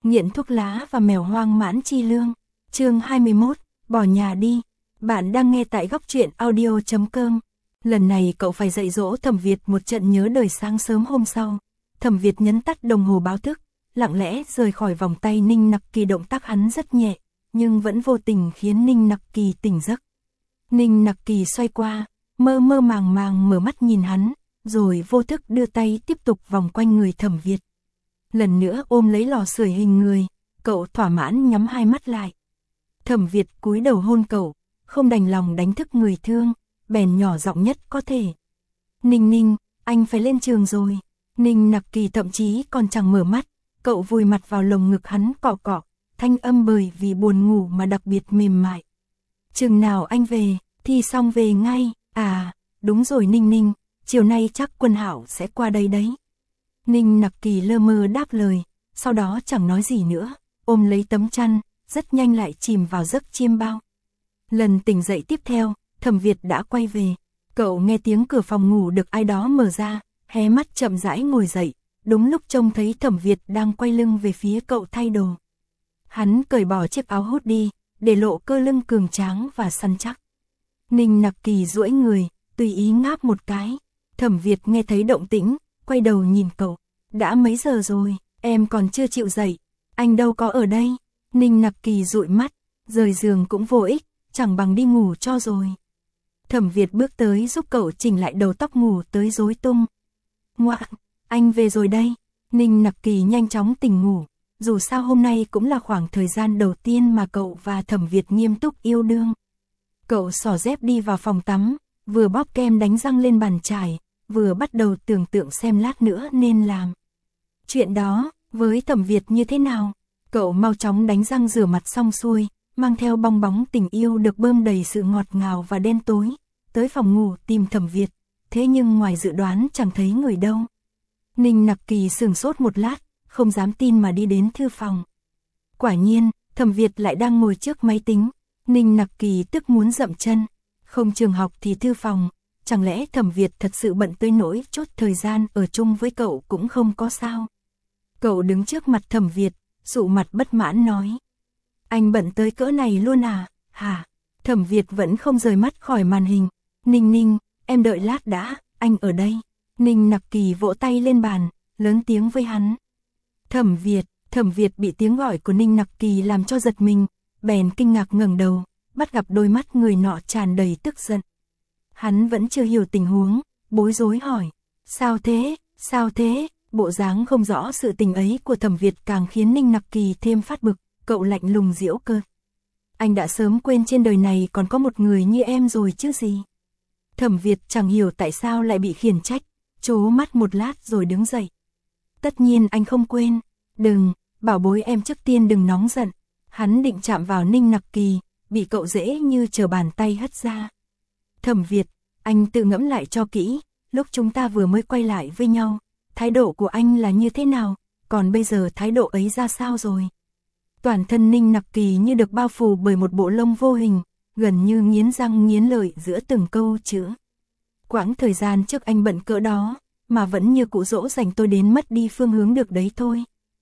Nghiện thuốc lá và mèo hoang mãn chi lương. Chương 21, bỏ nhà đi. Bạn đang nghe tại góc truyện audio.com. Lần này cậu phải dạy dỗ Thẩm Việt một trận nhớ đời. Sáng sớm hôm sau, Thẩm Việt nhấn tắt đồng hồ báo thức, lặng lẽ rời khỏi vòng tay Ninh Nặc Kỳ. Động tác hắn rất nhẹ, nhưng vẫn vô tình khiến Ninh Nặc Kỳ tỉnh giấc. Ninh Nặc Kỳ xoay qua, mơ mơ màng màng mở mắt nhìn hắn, rồi vô thức đưa tay tiếp tục vòng quanh người Thẩm Việt. Lần nữa ôm lấy lò sưởi hình người, cậu thỏa mãn nhắm hai mắt lại. Thẩm Việt cúi đầu hôn cậu, không đành lòng đánh thức người thương, bèn nhỏ giọng nhất có thể. Ninh Ninh, anh phải lên trường rồi. Ninh Nặc Kỳ thậm chí còn chẳng mở mắt, cậu vùi mặt vào lồng ngực hắn cọ cọ, thanh âm bởi vì buồn ngủ mà đặc biệt mềm mại. Chừng nào anh về, thi xong về ngay. À, đúng rồi Ninh Ninh, chiều nay chắc Quân Hạo sẽ qua đây đấy. Ninh Nặc Kỳ lơ mơ đáp lời, sau đó chẳng nói gì nữa, ôm lấy tấm chăn, rất nhanh lại chìm vào giấc chiêm bao. Lần tỉnh dậy tiếp theo, Thẩm Việt đã quay về. Cậu nghe tiếng cửa phòng ngủ được ai đó mở ra, hé mắt chậm rãi ngồi dậy, đúng lúc trông thấy Thẩm Việt đang quay lưng về phía cậu thay đồ. Hắn cởi bỏ chiếc áo hốt đi, để lộ cơ lưng cường tráng và săn chắc. Ninh Nặc Kỳ duỗi người, tùy ý ngáp một cái. Thẩm Việt nghe thấy động tĩnh, quay đầu nhìn cậu. Đã mấy giờ rồi, em còn chưa chịu dậy. Anh đâu có ở đây. Ninh Nặc Kỳ dụi mắt, rời giường cũng vô ích, chẳng bằng đi ngủ cho rồi. Thẩm Việt bước tới giúp cậu chỉnh lại đầu tóc ngủ tới rối tung. Ngoạn, anh về rồi đây. Ninh Nặc Kỳ nhanh chóng tỉnh ngủ, dù sao hôm nay cũng là khoảng thời gian đầu tiên mà cậu và Thẩm Việt nghiêm túc yêu đương. Cậu xỏ dép đi vào phòng tắm, vừa bóp kem đánh răng lên bàn chải, vừa bắt đầu tưởng tượng xem lát nữa nên làm chuyện đó với Thẩm Việt như thế nào. Cậu mau chóng đánh răng rửa mặt xong xuôi, mang theo bong bóng tình yêu được bơm đầy sự ngọt ngào và đen tối, tới phòng ngủ tìm Thẩm Việt, thế nhưng ngoài dự đoán chẳng thấy người đâu. Ninh Nặc Kỳ sửng sốt một lát, không dám tin mà đi đến thư phòng. Quả nhiên, Thẩm Việt lại đang ngồi trước máy tính. Ninh Nặc Kỳ tức muốn dậm chân, không trường học thì thư phòng, chẳng lẽ Thẩm Việt thật sự bận tới nỗi chốt thời gian ở chung với cậu cũng không có sao. Cậu đứng trước mặt Thẩm Việt, sụ mặt bất mãn nói. Anh bận tới cỡ này luôn à, hả? Thẩm Việt vẫn không rời mắt khỏi màn hình. Ninh Ninh, em đợi lát đã, anh ở đây. Ninh Nặc Kỳ vỗ tay lên bàn, lớn tiếng với hắn. Thẩm Việt bị tiếng gọi của Ninh Nặc Kỳ làm cho giật mình, bèn kinh ngạc ngẩng đầu, bắt gặp đôi mắt người nọ tràn đầy tức giận. Hắn vẫn chưa hiểu tình huống, bối rối hỏi. Sao thế? Bộ dáng không rõ sự tình ấy của Thẩm Việt càng khiến Ninh Nặc Kỳ thêm phát bực, cậu lạnh lùng giễu cợt. Anh đã sớm quên trên đời này còn có một người như em rồi chứ gì. Thẩm Việt chẳng hiểu tại sao lại bị khiển trách, trố mắt một lát rồi đứng dậy. Tất nhiên anh không quên, đừng, bảo bối em trước tiên đừng nóng giận. Hắn định chạm vào Ninh Nặc Kỳ, bị cậu dễ như trở bàn tay hất ra. Thẩm Việt, anh tự ngẫm lại cho kỹ, lúc chúng ta vừa mới quay lại với nhau, thái độ của anh là như thế nào, còn bây giờ thái độ ấy ra sao rồi? Toàn thân Ninh Nặc Kỳ như được bao phủ bởi một bộ lông vô hình, gần như nghiến răng nghiến lợi giữa từng câu chữ. Quãng thời gian trước anh bận cỡ đó, mà vẫn như cũ dỗ dành tôi đến mất đi phương hướng được đấy thôi.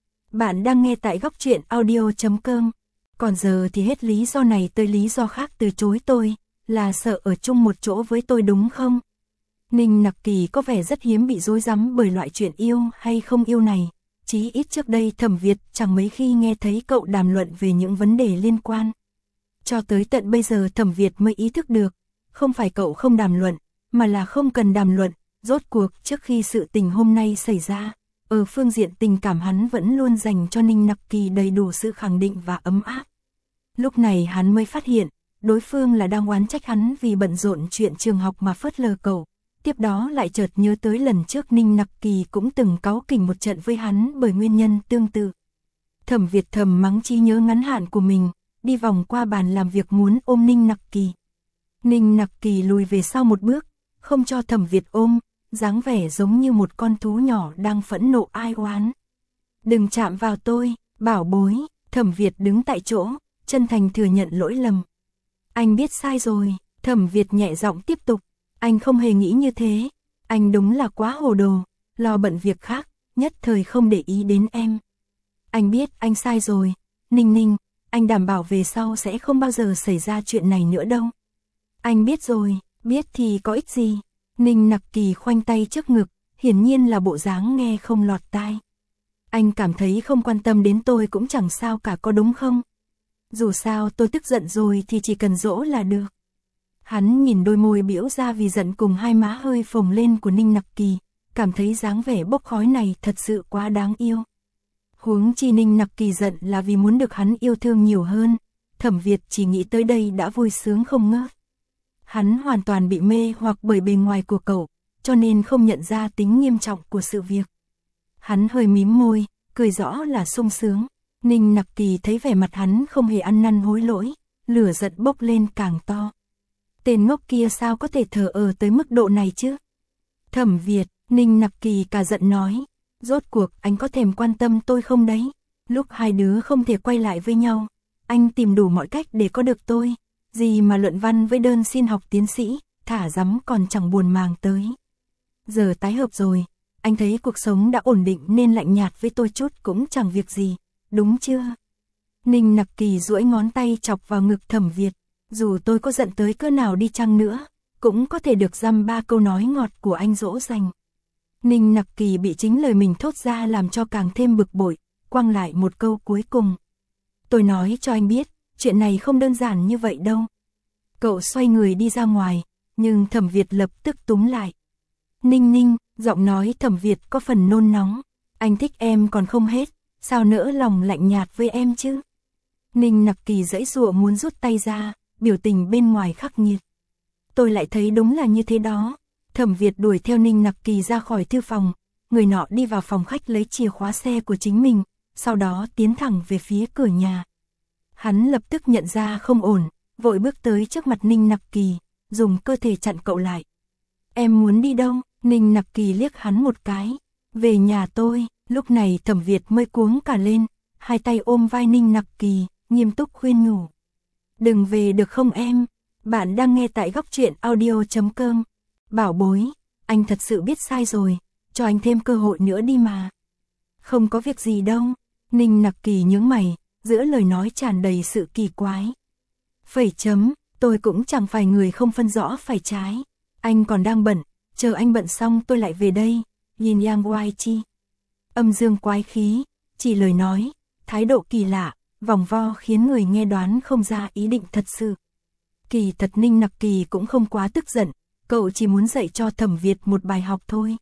Bạn đang nghe tại góc truyện audio.com. Còn giờ thì hết lý do này tới lý do khác từ chối tôi, là sợ ở chung một chỗ với tôi đúng không? Ninh Nặc Kỳ có vẻ rất hiếm bị rối rắm bởi loại chuyện yêu hay không yêu này. Chí ít trước đây Thẩm Việt chẳng mấy khi nghe thấy cậu đàm luận về những vấn đề liên quan. Cho tới tận bây giờ Thẩm Việt mới ý thức được, không phải cậu không đàm luận, mà là không cần đàm luận. Rốt cuộc trước khi sự tình hôm nay xảy ra, ở phương diện tình cảm hắn vẫn luôn dành cho Ninh Nặc Kỳ đầy đủ sự khẳng định và ấm áp. Lúc này hắn mới phát hiện, đối phương là đang oán trách hắn vì bận rộn chuyện trường học mà phớt lờ cậu. Tiếp đó lại chợt nhớ tới lần trước Ninh Nặc Kỳ cũng từng cáu kỉnh một trận với hắn bởi nguyên nhân tương tự. Thẩm Việt thầm mắng trí nhớ ngắn hạn của mình, đi vòng qua bàn làm việc muốn ôm Ninh Nặc Kỳ. Ninh Nặc Kỳ lùi về sau một bước, không cho Thẩm Việt ôm, dáng vẻ giống như một con thú nhỏ đang phẫn nộ ai oán. Đừng chạm vào tôi, bảo bối. Thẩm Việt đứng tại chỗ, chân thành thừa nhận lỗi lầm. Anh biết sai rồi. Thẩm Việt nhẹ giọng tiếp tục. Anh không hề nghĩ như thế. Anh đúng là quá hồ đồ, lo bận việc khác, nhất thời không để ý đến em. Anh biết anh sai rồi. Ninh Ninh, anh đảm bảo về sau sẽ không bao giờ xảy ra chuyện này nữa đâu. Anh biết rồi, biết thì có ích gì. Ninh Nặc Kỳ khoanh tay trước ngực, hiển nhiên là bộ dáng nghe không lọt tai. Anh cảm thấy không quan tâm đến tôi cũng chẳng sao cả, có đúng không? Dù sao tôi tức giận rồi thì chỉ cần dỗ là được. Hắn nhìn đôi môi biểu ra vì giận cùng hai má hơi phồng lên của Ninh Nặc Kỳ, cảm thấy dáng vẻ bốc khói này thật sự quá đáng yêu. Huống chi Ninh Nặc Kỳ giận là vì muốn được hắn yêu thương nhiều hơn, Thẩm Việt chỉ nghĩ tới đây đã vui sướng không ngớt. Hắn hoàn toàn bị mê hoặc bởi bề ngoài của cậu, cho nên không nhận ra tính nghiêm trọng của sự việc. Hắn hơi mím môi, cười rõ là sung sướng. Ninh Nặc Kỳ thấy vẻ mặt hắn không hề ăn năn hối lỗi, lửa giận bốc lên càng to. Tên ngốc kia sao có thể thờ ơ tới mức độ này chứ? Thẩm Việt, Ninh Nặc Kỳ cả giận nói, rốt cuộc anh có thèm quan tâm tôi không đấy? Lúc hai đứa không thể quay lại với nhau, anh tìm đủ mọi cách để có được tôi. Gì mà luận văn với đơn xin học tiến sĩ, thả dắm còn chẳng buồn màng tới. Giờ tái hợp rồi, anh thấy cuộc sống đã ổn định nên lạnh nhạt với tôi chút cũng chẳng việc gì, đúng chưa? Ninh Nặc Kỳ duỗi ngón tay chọc vào ngực Thẩm Việt, dù tôi có giận tới cỡ nào đi chăng nữa, cũng có thể được dăm ba câu nói ngọt của anh dỗ dành. Ninh Nặc Kỳ bị chính lời mình thốt ra làm cho càng thêm bực bội, quăng lại một câu cuối cùng. Tôi nói cho anh biết, chuyện này không đơn giản như vậy đâu. Cậu xoay người đi ra ngoài, nhưng Thẩm Việt lập tức túm lại. Ninh Ninh, giọng nói Thẩm Việt có phần nôn nóng. Anh thích em còn không hết, sao nỡ lòng lạnh nhạt với em chứ? Ninh Nặc Kỳ giãy giụa muốn rút tay ra, biểu tình bên ngoài khắc nghiệt. Tôi lại thấy đúng là như thế đó. Thẩm Việt đuổi theo Ninh Nặc Kỳ ra khỏi thư phòng, người nọ đi vào phòng khách lấy chìa khóa xe của chính mình, sau đó tiến thẳng về phía cửa nhà. Hắn lập tức nhận ra không ổn, vội bước tới trước mặt Ninh Nặc Kỳ, dùng cơ thể chặn cậu lại. Em muốn đi đâu? Ninh Nặc Kỳ liếc hắn một cái. Về nhà tôi. Lúc này Thẩm Việt mới cuống cả lên, hai tay ôm vai Ninh Nặc Kỳ, nghiêm túc khuyên nhủ. Đừng về được không em? Bạn đang nghe tại góc truyện audio.com. Bảo bối, anh thật sự biết sai rồi, cho anh thêm cơ hội nữa đi mà. Không có việc gì đâu. Ninh Nặc Kỳ nhướng mày, giữa lời nói tràn đầy sự kỳ quái. Phẩy chấm, tôi cũng chẳng phải người không phân rõ phải trái. Anh còn đang bận, chờ anh bận xong tôi lại về đây. Yin yang wai chi. Âm dương quái khí, chỉ lời nói, thái độ kỳ lạ, vòng vo khiến người nghe đoán không ra ý định thật sự. Kỳ thật Ninh Nặc Kỳ cũng không quá tức giận, cậu chỉ muốn dạy cho Thẩm Việt một bài học thôi.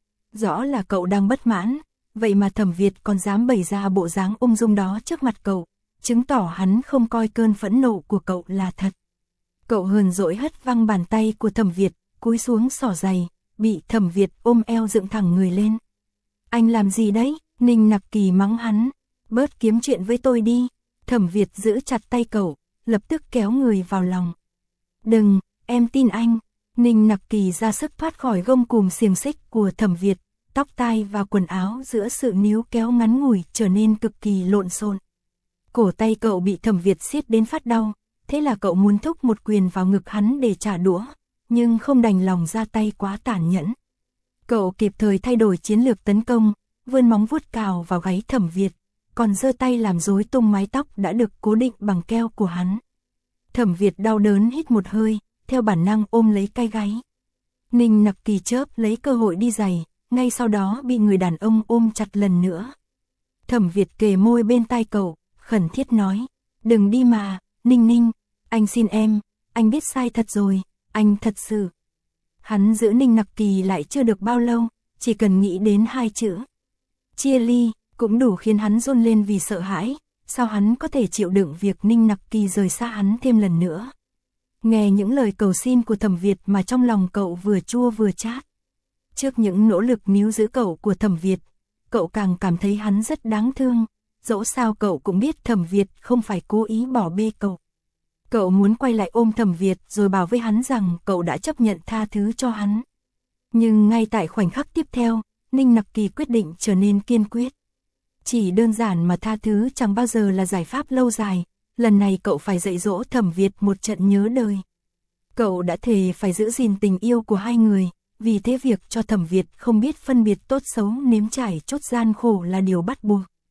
Rõ là cậu đang bất mãn, vậy mà Thẩm Việt còn dám bày ra bộ dáng ung dung đó trước mặt cậu, chứng tỏ hắn không coi cơn phẫn nộ của cậu là thật. Cậu hờn dỗi hất văng bàn tay của Thẩm Việt, cúi xuống xỏ giày, bị Thẩm Việt ôm eo dựng thẳng người lên. Anh làm gì đấy? Ninh Nặc Kỳ mắng hắn, bớt kiếm chuyện với tôi đi. Thẩm Việt giữ chặt tay cậu, lập tức kéo người vào lòng. Đừng, em tin anh. Ninh Nặc Kỳ ra sức thoát khỏi gông cùm xiềng xích của Thẩm Việt, tóc tai và quần áo giữa sự níu kéo ngắn ngủi trở nên cực kỳ lộn xộn. Cổ tay cậu bị Thẩm Việt siết đến phát đau, thế là cậu muốn thúc một quyền vào ngực hắn để trả đũa, nhưng không đành lòng ra tay quá tàn nhẫn. Cậu kịp thời thay đổi chiến lược tấn công, vươn móng vuốt cào vào gáy Thẩm Việt, còn giơ tay làm rối tung mái tóc đã được cố định bằng keo của hắn. Thẩm Việt đau đớn hít một hơi, theo bản năng ôm lấy cái gáy. Ninh Nặc Kỳ chớp lấy cơ hội đi giày, ngay sau đó bị người đàn ông ôm chặt lần nữa. Thẩm Việt kề môi bên tai cậu, khẩn thiết nói, đừng đi mà, Ninh Ninh, anh xin em, anh biết sai thật rồi, anh thật sự. Hắn giữ Ninh Nặc Kỳ lại chưa được bao lâu, chỉ cần nghĩ đến hai chữ chia ly, cũng đủ khiến hắn run lên vì sợ hãi, sao hắn có thể chịu đựng việc Ninh Nặc Kỳ rời xa hắn thêm lần nữa. Nghe những lời cầu xin của Thẩm Việt mà trong lòng cậu vừa chua vừa chát. Trước những nỗ lực níu giữ cậu của Thẩm Việt, cậu càng cảm thấy hắn rất đáng thương, dẫu sao cậu cũng biết Thẩm Việt không phải cố ý bỏ bê cậu. Cậu muốn quay lại ôm Thẩm Việt rồi bảo với hắn rằng cậu đã chấp nhận tha thứ cho hắn. Nhưng ngay tại khoảnh khắc tiếp theo, Ninh Nặc Kỳ quyết định trở nên kiên quyết. Chỉ đơn giản mà tha thứ chẳng bao giờ là giải pháp lâu dài, lần này cậu phải dạy dỗ Thẩm Việt một trận nhớ đời. Cậu đã thề phải giữ gìn tình yêu của hai người, vì thế việc cho Thẩm Việt không biết phân biệt tốt xấu nếm trải chốt gian khổ là điều bắt buộc.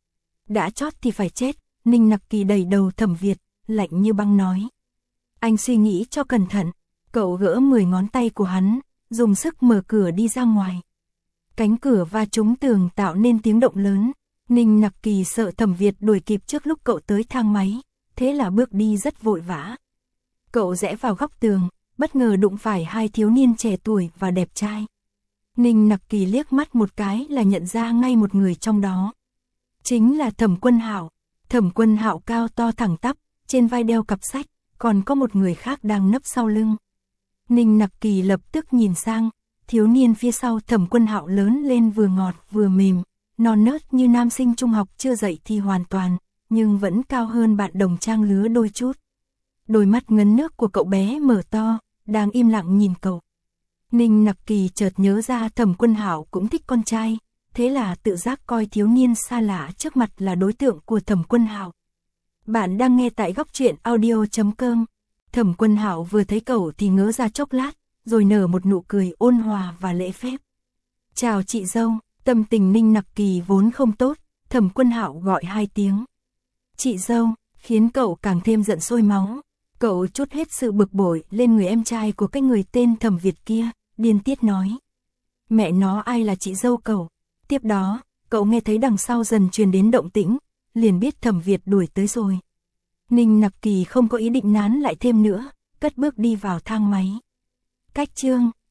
Đã chót thì phải chết, Ninh Nặc Kỳ đẩy đầu Thẩm Việt, lạnh như băng nói. Anh suy nghĩ cho cẩn thận, cậu gỡ 10 ngón tay của hắn, dùng sức mở cửa đi ra ngoài. Cánh cửa va trúng tường tạo nên tiếng động lớn, Ninh Nặc Kỳ sợ Thẩm Việt đuổi kịp trước lúc cậu tới thang máy, thế là bước đi rất vội vã. Cậu rẽ vào góc tường, bất ngờ đụng phải hai thiếu niên trẻ tuổi và đẹp trai. Ninh Nặc Kỳ liếc mắt một cái là nhận ra ngay một người trong đó. Chính là Thẩm Quân Hạo. Thẩm Quân Hạo cao to thẳng tắp, trên vai đeo cặp sách, còn có một người khác đang nấp sau lưng. Ninh Nặc Kỳ lập tức nhìn sang, thiếu niên phía sau Thẩm Quân Hạo lớn lên vừa ngọt vừa mềm, non nớt như nam sinh trung học chưa dậy thì hoàn toàn, nhưng vẫn cao hơn bạn đồng trang lứa đôi chút. Đôi mắt ngấn nước của cậu bé mở to, đang im lặng nhìn cậu. Ninh Nặc Kỳ chợt nhớ ra Thẩm Quân Hạo cũng thích con trai, thế là tự giác coi thiếu niên xa lạ trước mặt là đối tượng của Thẩm Quân Hạo. Bạn đang nghe tại góc truyện audio.com. Thẩm Quân Hạo vừa thấy cậu thì ngớ ra chốc lát, rồi nở một nụ cười ôn hòa và lễ phép. Chào chị dâu. Tâm tình Ninh Nặc Kỳ vốn không tốt, Thẩm Quân Hạo gọi 2 tiếng. Chị dâu, khiến cậu càng thêm giận sôi máu. Cậu trút hết sự bực bội lên người em trai của cái người tên Thẩm Việt kia, điên tiết nói. Mẹ nó ai là chị dâu cậu? Tiếp đó, cậu nghe thấy đằng sau dần truyền đến động tĩnh, liền biết Thẩm Việt đuổi tới rồi. Ninh Nặc Kỳ không có ý định nán lại thêm nữa, cất bước đi vào thang máy. Cách chương